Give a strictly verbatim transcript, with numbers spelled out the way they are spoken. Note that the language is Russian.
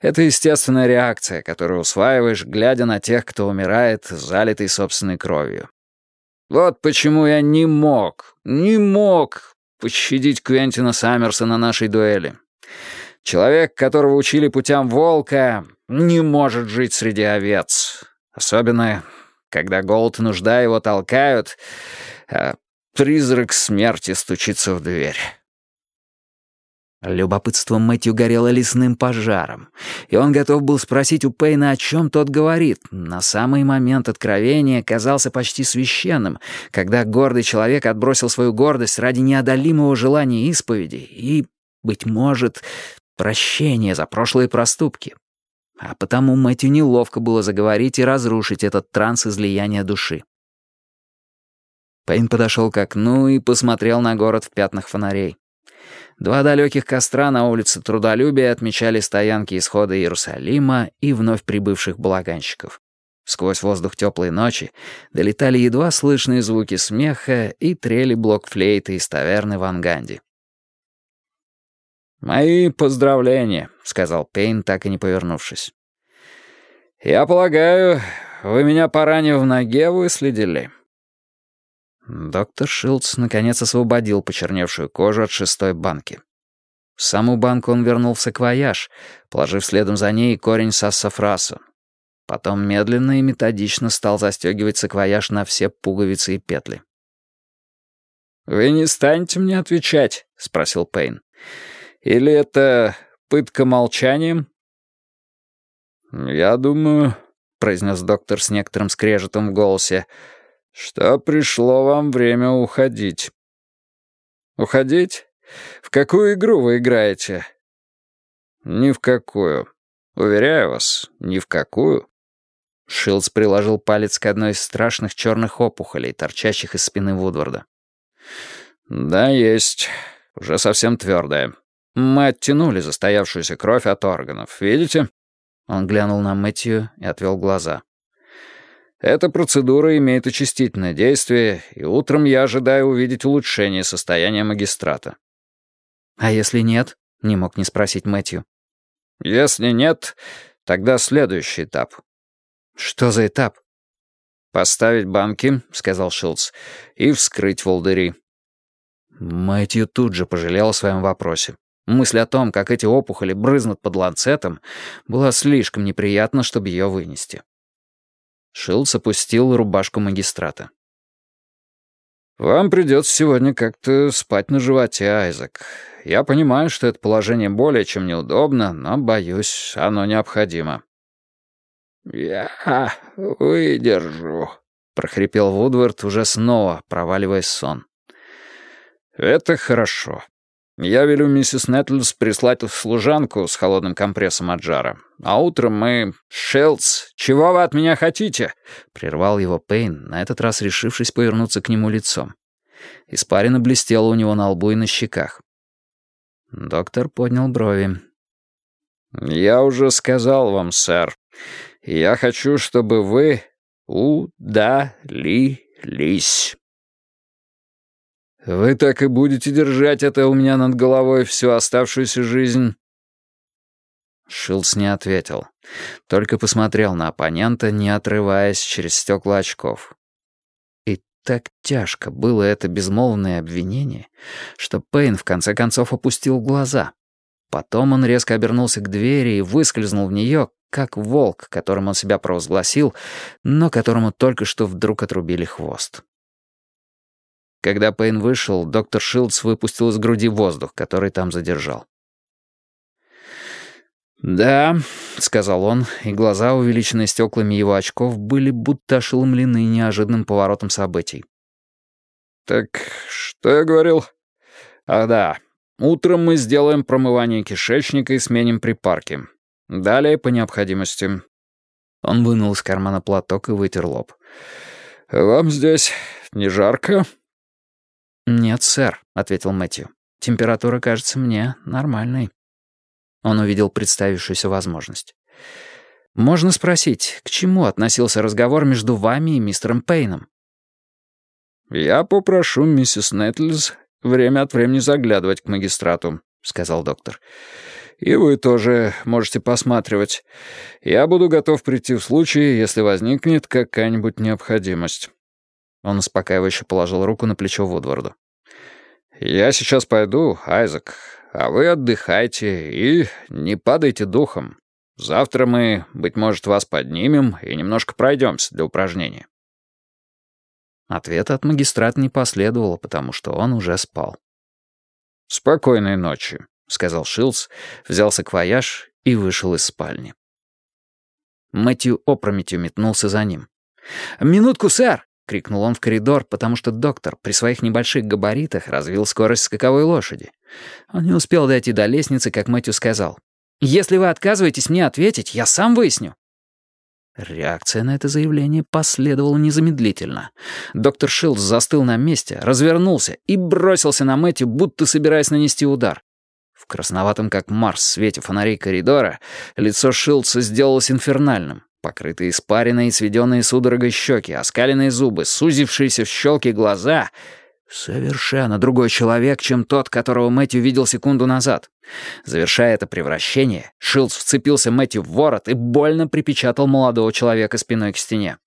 Это естественная реакция, которую усваиваешь, глядя на тех, кто умирает, залитый собственной кровью. Вот почему я не мог, не мог пощадить Квентина Саммерса на нашей дуэли. Человек, которого учили путям волка, не может жить среди овец. Особенно, когда голод и нужда его толкают, а призрак смерти стучится в дверь. Любопытство Мэтью горело лесным пожаром, и он готов был спросить у Пейна, о чем тот говорит. На самый момент откровения казался почти священным, когда гордый человек отбросил свою гордость ради неодолимого желания исповеди и, быть может, прощения за прошлые проступки. А потому Мэтью неловко было заговорить и разрушить этот транс излияния души. Пейн подошел к окну и посмотрел на город в пятнах фонарей. Два далеких костра на улице Трудолюбия отмечали стоянки исхода Иерусалима и вновь прибывших балаганщиков. Сквозь воздух теплой ночи долетали едва слышные звуки смеха и трели блокфлейты из таверны в Анганди. «Мои поздравления», — сказал Пейн, так и не повернувшись. «Я полагаю, вы меня, поранив в ноге, выследили». Доктор Шилдс наконец освободил почерневшую кожу от шестой банки. В саму банку он вернул в саквояж, положив следом за ней корень сассафраса. Потом медленно и методично стал застегивать саквояж на все пуговицы и петли. «Вы не станете мне отвечать?» — спросил Пейн. «Или это пытка молчанием?» «Я думаю», — произнес доктор с некоторым скрежетом в голосе, «что пришло вам время уходить». «Уходить? В какую игру вы играете?» «Ни в какую. Уверяю вас, ни в какую». Шилдс приложил палец к одной из страшных черных опухолей, торчащих из спины Вудварда. «Да, есть. Уже совсем твердая. Мы оттянули застоявшуюся кровь от органов. Видите?» Он глянул на Мэтью и отвел глаза. «Эта процедура имеет очистительное действие, и утром я ожидаю увидеть улучшение состояния магистрата». «А если нет?» — не мог не спросить Мэтью. «Если нет, тогда следующий этап». «Что за этап?» «Поставить банки», — сказал Шилдс, — «и вскрыть волдыри». Мэтью тут же пожалел о своем вопросе. Мысль о том, как эти опухоли брызнут под ланцетом, была слишком неприятна, чтобы ее вынести. Шилдс опустил рубашку магистрата. «Вам придется сегодня как-то спать на животе, Айзек. Я понимаю, что это положение более чем неудобно, но, боюсь, оно необходимо». «Я выдержу», — прохрипел Вудвард, уже снова проваливаясь в сон. «Это хорошо. Я велю миссис Нетлс прислать служанку с холодным компрессом от жара. А утром мы... Шилдс, чего вы от меня хотите?» — прервал его Пейн, на этот раз решившись повернуться к нему лицом. Испарина блестела у него на лбу и на щеках. Доктор поднял брови. «Я уже сказал вам, сэр. Я хочу, чтобы вы удалились». «Вы так и будете держать это у меня над головой всю оставшуюся жизнь?» Шилдс не ответил, только посмотрел на оппонента, не отрываясь через стекла очков. И так тяжко было это безмолвное обвинение, что Пейн в конце концов опустил глаза. Потом он резко обернулся к двери и выскользнул в нее, как волк, которым он себя провозгласил, но которому только что вдруг отрубили хвост. Когда Пейн вышел, доктор Шилдс выпустил из груди воздух, который там задержал. «Да», — сказал он, и глаза, увеличенные стеклами его очков, были будто ошеломлены неожиданным поворотом событий. «Так что я говорил? Ах да, утром мы сделаем промывание кишечника и сменим припарки. Далее по необходимости». Он вынул из кармана платок и вытер лоб. «Вам здесь не жарко?» «Нет, сэр», — ответил Мэтью. «Температура кажется мне нормальной». Он увидел представившуюся возможность. «Можно спросить, к чему относился разговор между вами и мистером Пейном?» «Я попрошу миссис Нетлс время от времени заглядывать к магистрату», — сказал доктор. И вы тоже можете посматривать. Я буду готов прийти в случае, если возникнет какая-нибудь необходимость». Он успокаивающе положил руку на плечо Вудварду. «Я сейчас пойду, Айзек, а вы отдыхайте и не падайте духом. Завтра мы, быть может, вас поднимем и немножко пройдемся для упражнения». Ответа от магистрата не последовало, потому что он уже спал. «Спокойной ночи», — сказал Шилдс, взял саквояж и вышел из спальни. Мэтью опрометью метнулся за ним. «Минутку, сэр!» — крикнул он в коридор, потому что доктор при своих небольших габаритах развил скорость скаковой лошади. Он не успел дойти до лестницы, как Мэтью сказал: «Если вы отказываетесь мне ответить, я сам выясню». Реакция на это заявление последовала незамедлительно. Доктор Шилдс застыл на месте, развернулся и бросился на Мэтью, будто собираясь нанести удар. В красноватом, как Марс, свете фонарей коридора лицо Шилдса сделалось инфернальным. Покрытые испариной и сведенные судорогой щеки, оскаленные зубы, сузившиеся в щелки глаза. Совершенно другой человек, чем тот, которого Мэтью видел секунду назад. Завершая это превращение, Шилдс вцепился Мэтью в ворот и больно припечатал молодого человека спиной к стене.